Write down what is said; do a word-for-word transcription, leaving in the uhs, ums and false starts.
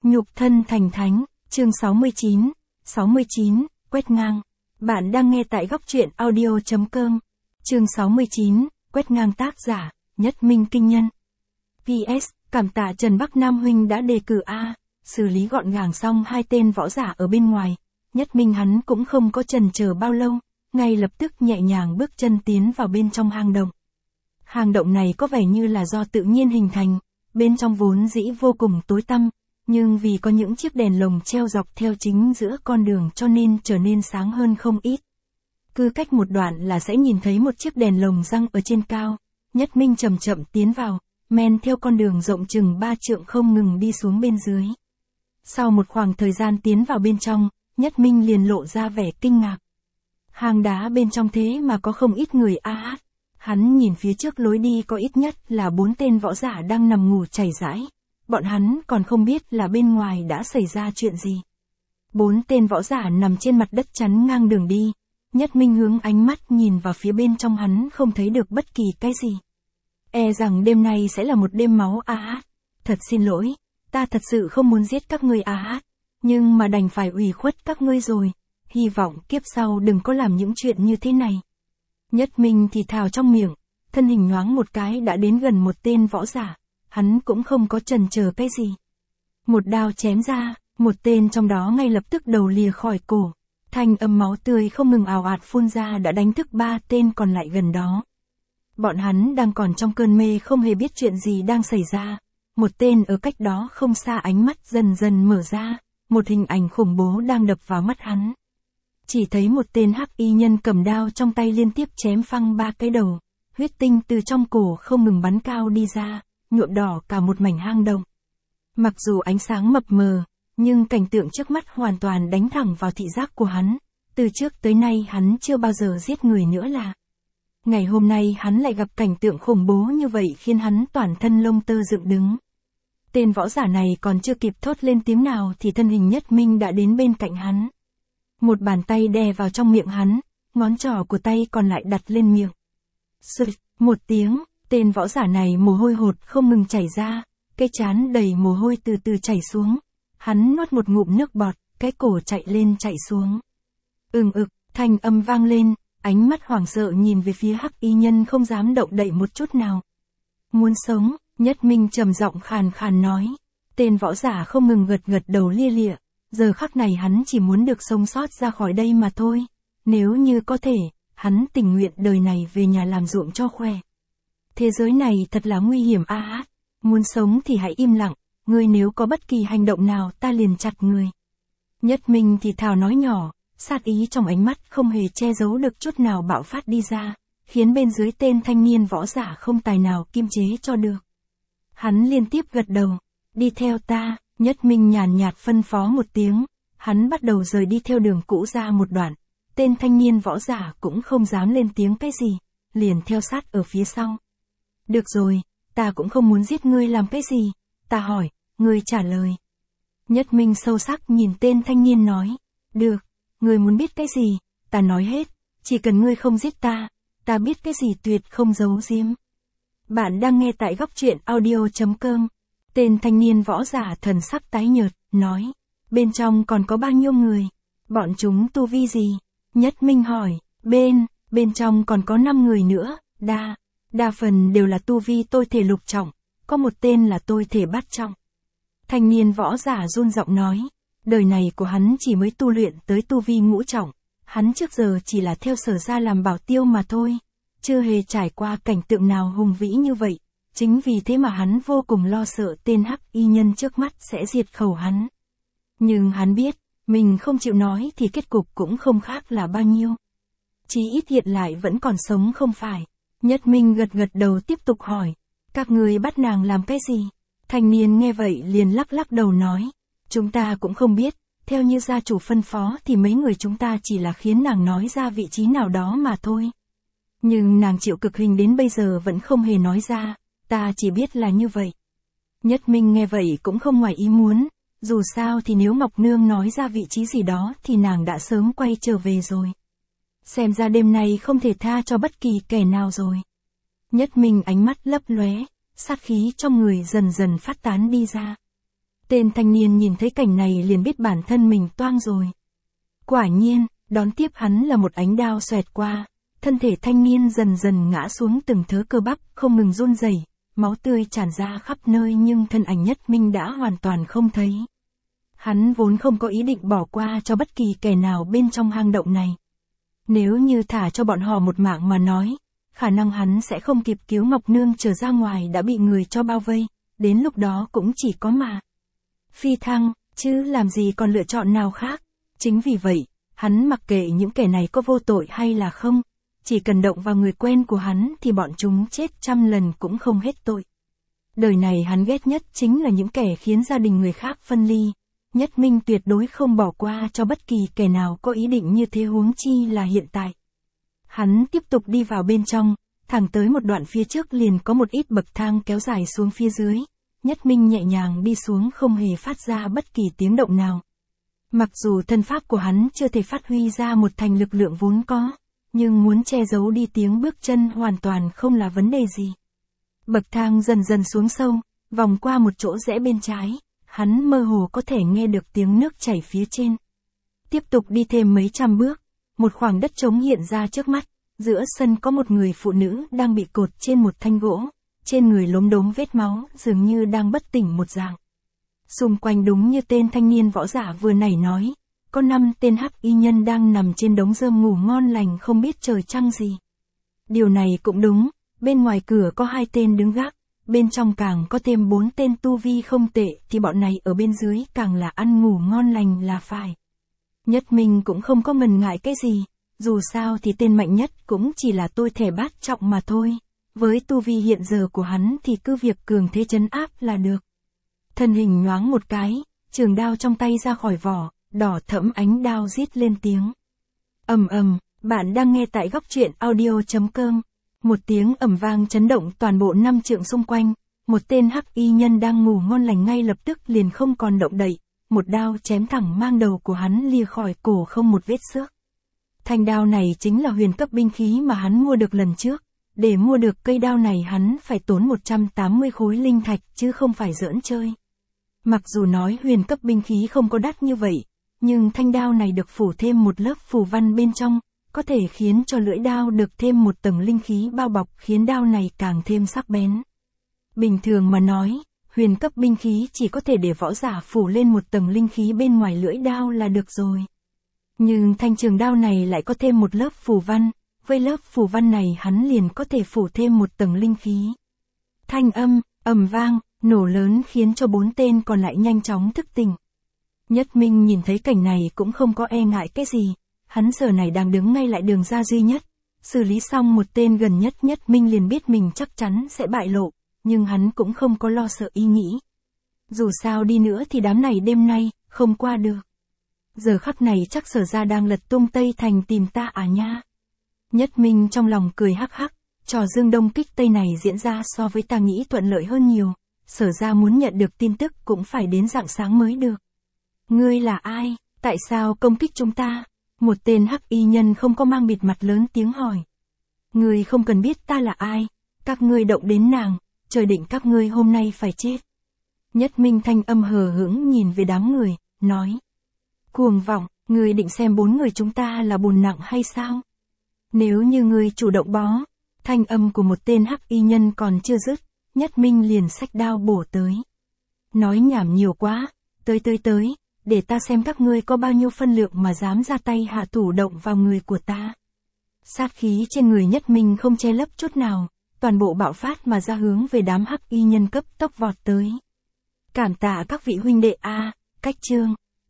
Nhục thân thành thánh, chương sáu mươi chín, sáu mươi chín, quét ngang. Bạn đang nghe tại góc truyện audio chấm com. Chương sáu mươi chín, quét ngang tác giả, Nhất Minh Kinh Nhân. pê ét, cảm tạ Trần Bắc Nam huynh đã đề cử A, xử lý gọn gàng xong hai tên võ giả ở bên ngoài. Nhất Minh hắn cũng không có chần chờ bao lâu, ngay lập tức nhẹ nhàng bước chân tiến vào bên trong hang động. Hang động này có vẻ như là do tự nhiên hình thành, bên trong vốn dĩ vô cùng tối tăm, nhưng vì có những chiếc đèn lồng treo dọc theo chính giữa con đường cho nên trở nên sáng hơn không ít. Cứ cách một đoạn là sẽ nhìn thấy một chiếc đèn lồng răng ở trên cao. Nhất Minh chậm chậm tiến vào, men theo con đường rộng chừng ba trượng không ngừng đi xuống bên dưới. Sau một khoảng thời gian tiến vào bên trong, Nhất Minh liền lộ ra vẻ kinh ngạc. Hang đá bên trong thế mà có không ít người a à. Hắn nhìn phía trước lối đi có ít nhất là bốn tên võ giả đang nằm ngủ chảy rãi. Bọn hắn còn không biết là bên ngoài đã xảy ra chuyện gì. Bốn tên võ giả nằm trên mặt đất chắn ngang đường đi. Nhất Minh hướng ánh mắt nhìn vào phía bên trong, hắn không thấy được bất kỳ cái gì. E rằng đêm nay sẽ là một đêm máu a à. Thật xin lỗi, ta thật sự không muốn giết các ngươi a à. Nhưng mà đành phải ủy khuất các ngươi rồi. Hy vọng kiếp sau đừng có làm những chuyện như thế này. Nhất Minh thì thào trong miệng, thân hình nhoáng một cái đã đến gần một tên võ giả. Hắn cũng không có chần chờ cái gì. Một đao chém ra, một tên trong đó ngay lập tức đầu lìa khỏi cổ. Thanh âm máu tươi không ngừng ào ạt phun ra đã đánh thức ba tên còn lại gần đó. Bọn hắn đang còn trong cơn mê không hề biết chuyện gì đang xảy ra. Một tên ở cách đó không xa ánh mắt dần dần mở ra, một hình ảnh khủng bố đang đập vào mắt hắn. Chỉ thấy một tên hắc y nhân cầm đao trong tay liên tiếp chém phăng ba cái đầu, huyết tinh từ trong cổ không ngừng bắn cao đi ra, nhuộm đỏ cả một mảnh hang động. Mặc dù ánh sáng mập mờ, nhưng cảnh tượng trước mắt hoàn toàn đánh thẳng vào thị giác của hắn. Từ trước tới nay hắn chưa bao giờ giết người nữa là. Ngày hôm nay hắn lại gặp cảnh tượng khủng bố như vậy khiến hắn toàn thân lông tơ dựng đứng. Tên võ giả này còn chưa kịp thốt lên tiếng nào thì thân hình Nhất Minh đã đến bên cạnh hắn. Một bàn tay đè vào trong miệng hắn, ngón trỏ của tay còn lại đặt lên miệng. Sụt, một tiếng, tên võ giả này mồ hôi hột không ngừng chảy ra, cái trán đầy mồ hôi từ từ chảy xuống. Hắn nuốt một ngụm nước bọt, cái cổ chạy lên chạy xuống. Ừng ực, thanh âm vang lên, ánh mắt hoảng sợ nhìn về phía hắc y nhân không dám động đậy một chút nào. Muốn sống, Nhất Minh trầm giọng khàn khàn nói. Tên võ giả không ngừng gật gật đầu lia lịa. Giờ khắc này hắn chỉ muốn được sống sót ra khỏi đây mà thôi. Nếu như có thể, hắn tình nguyện đời này về nhà làm ruộng cho khoe. Thế giới này thật là nguy hiểm a à. Muốn sống thì hãy im lặng, ngươi nếu có bất kỳ hành động nào ta liền chặt ngươi. Nhất Minh thì thào nói nhỏ, sát ý trong ánh mắt không hề che giấu được chút nào bạo phát đi ra, khiến bên dưới tên thanh niên võ giả không tài nào kiềm chế cho được. Hắn liên tiếp gật đầu, đi theo ta. Nhất Minh nhàn nhạt phân phó một tiếng, hắn bắt đầu rời đi theo đường cũ ra một đoạn, tên thanh niên võ giả cũng không dám lên tiếng cái gì, liền theo sát ở phía sau. Được rồi, ta cũng không muốn giết ngươi làm cái gì, ta hỏi, ngươi trả lời. Nhất Minh sâu sắc nhìn tên thanh niên nói, được, ngươi muốn biết cái gì, ta nói hết, chỉ cần ngươi không giết ta, ta biết cái gì tuyệt không giấu giếm. Bạn đang nghe tại góc truyện audio chấm com. Tên thanh niên võ giả thần sắc tái nhợt, nói, bên trong còn có bao nhiêu người? Bọn chúng tu vi gì? Nhất Minh hỏi, bên, bên trong còn có năm người nữa, đa, đa phần đều là tu vi tôi thể lục trọng, có một tên là tôi thể bát trọng. Thanh niên võ giả run giọng nói, đời này của hắn chỉ mới tu luyện tới tu vi ngũ trọng, hắn trước giờ chỉ là theo Sở gia làm bảo tiêu mà thôi, chưa hề trải qua cảnh tượng nào hùng vĩ như vậy. Chính vì thế mà hắn vô cùng lo sợ tên hắc y nhân trước mắt sẽ diệt khẩu hắn. Nhưng hắn biết, mình không chịu nói thì kết cục cũng không khác là bao nhiêu. Chí ít hiện lại vẫn còn sống không phải. Nhất Minh gật gật đầu tiếp tục hỏi, các người bắt nàng làm cái gì? Thanh niên nghe vậy liền lắc lắc đầu nói, chúng ta cũng không biết, theo như gia chủ phân phó thì mấy người chúng ta chỉ là khiến nàng nói ra vị trí nào đó mà thôi. Nhưng nàng chịu cực hình đến bây giờ vẫn không hề nói ra. Ta chỉ biết là như vậy. Nhất Minh nghe vậy cũng không ngoài ý muốn, dù sao thì nếu Ngọc Nương nói ra vị trí gì đó thì nàng đã sớm quay trở về rồi. Xem ra đêm nay không thể tha cho bất kỳ kẻ nào rồi. Nhất Minh ánh mắt lấp lóe, sát khí trong người dần dần phát tán đi ra. Tên thanh niên nhìn thấy cảnh này liền biết bản thân mình toang rồi. Quả nhiên, đón tiếp hắn là một ánh đao xoẹt qua, thân thể thanh niên dần dần ngã xuống từng thớ cơ bắp, không ngừng run rẩy, máu tươi tràn ra khắp nơi nhưng thân ảnh Nhất Minh đã hoàn toàn không thấy. Hắn vốn không có ý định bỏ qua cho bất kỳ kẻ nào bên trong hang động này. Nếu như thả cho bọn họ một mạng mà nói, khả năng hắn sẽ không kịp cứu Ngọc Nương trở ra ngoài đã bị người cho bao vây, đến lúc đó cũng chỉ có mà phi thăng, chứ làm gì còn lựa chọn nào khác. Chính vì vậy, hắn mặc kệ những kẻ này có vô tội hay là không, chỉ cần động vào người quen của hắn thì bọn chúng chết trăm lần cũng không hết tội. Đời này hắn ghét nhất chính là những kẻ khiến gia đình người khác phân ly. Nhất Minh tuyệt đối không bỏ qua cho bất kỳ kẻ nào có ý định như thế, huống chi là hiện tại. Hắn tiếp tục đi vào bên trong, thẳng tới một đoạn phía trước liền có một ít bậc thang kéo dài xuống phía dưới. Nhất Minh nhẹ nhàng đi xuống không hề phát ra bất kỳ tiếng động nào. Mặc dù thân pháp của hắn chưa thể phát huy ra một thành lực lượng vốn có, nhưng muốn che giấu đi tiếng bước chân hoàn toàn không là vấn đề gì. Bậc thang dần dần xuống sâu, vòng qua một chỗ rẽ bên trái, hắn mơ hồ có thể nghe được tiếng nước chảy phía trên. Tiếp tục đi thêm mấy trăm bước, một khoảng đất trống hiện ra trước mắt, giữa sân có một người phụ nữ đang bị cột trên một thanh gỗ, trên người lốm đốm vết máu, dường như đang bất tỉnh một dạng. Xung quanh đúng như tên thanh niên võ giả vừa nãy nói, có năm tên hắc y nhân đang nằm trên đống rơm ngủ ngon lành không biết trời trăng gì. Điều này cũng đúng, bên ngoài cửa có hai tên đứng gác, bên trong càng có thêm bốn tên tu vi không tệ thì bọn này ở bên dưới càng là ăn ngủ ngon lành là phải. Nhất Minh cũng không có ngần ngại cái gì, dù sao thì tên mạnh nhất cũng chỉ là tôi thể bát trọng mà thôi, với tu vi hiện giờ của hắn thì cứ việc cường thế trấn áp là được. Thân hình nhoáng một cái, trường đao trong tay ra khỏi vỏ, đỏ thẫm ánh đao rít lên tiếng. Ầm ầm, bạn đang nghe tại góc truyện audio chấm com. Một tiếng ầm vang chấn động toàn bộ năm trượng xung quanh, một tên hắc y nhân đang ngủ ngon lành ngay lập tức liền không còn động đậy, một đao chém thẳng mang đầu của hắn lìa khỏi cổ không một vết xước. Thanh đao này chính là huyền cấp binh khí mà hắn mua được lần trước, để mua được cây đao này hắn phải tốn một trăm tám mươi khối linh thạch chứ không phải giỡn chơi. Mặc dù nói huyền cấp binh khí không có đắt như vậy, nhưng thanh đao này được phủ thêm một lớp phù văn bên trong, có thể khiến cho lưỡi đao được thêm một tầng linh khí bao bọc khiến đao này càng thêm sắc bén. Bình thường mà nói, huyền cấp binh khí chỉ có thể để võ giả phủ lên một tầng linh khí bên ngoài lưỡi đao là được rồi. Nhưng thanh trường đao này lại có thêm một lớp phù văn, với lớp phù văn này hắn liền có thể phủ thêm một tầng linh khí. Thanh âm, ầm vang, nổ lớn khiến cho bốn tên còn lại nhanh chóng thức tỉnh. Nhất Minh nhìn thấy cảnh này cũng không có e ngại cái gì, hắn giờ này đang đứng ngay lại đường ra duy nhất, xử lý xong một tên gần nhất Nhất Minh liền biết mình chắc chắn sẽ bại lộ, nhưng hắn cũng không có lo sợ ý nghĩ. Dù sao đi nữa thì đám này đêm nay, không qua được. Giờ khắc này chắc Sở Gia đang lật tung Tây Thành tìm ta à nha. Nhất Minh trong lòng cười hắc hắc, trò Dương Đông kích Tây này diễn ra so với ta nghĩ thuận lợi hơn nhiều, Sở Gia muốn nhận được tin tức cũng phải đến rạng sáng mới được. Ngươi là ai, tại sao công kích chúng ta? Một tên hắc y nhân không có mang bịt mặt lớn tiếng hỏi. Ngươi không cần biết ta là ai, các ngươi động đến nàng, trời định các ngươi hôm nay phải chết. Nhất Minh thanh âm hờ hững nhìn về đám người, nói. Cuồng vọng, ngươi định xem bốn người chúng ta là bùn nặng hay sao? Nếu như ngươi chủ động bó, thanh âm của một tên hắc y nhân còn chưa dứt, Nhất Minh liền xách đao bổ tới. Nói nhảm nhiều quá, tới tới tới, để ta xem các ngươi có bao nhiêu phân lượng mà dám ra tay hạ thủ động vào người của ta. Sát khí trên người Nhất Minh không che lấp chút nào, toàn bộ bạo phát mà ra hướng về đám hắc y nhân cấp tốc vọt tới. Cảm tạ các vị huynh đệ a, cách chương.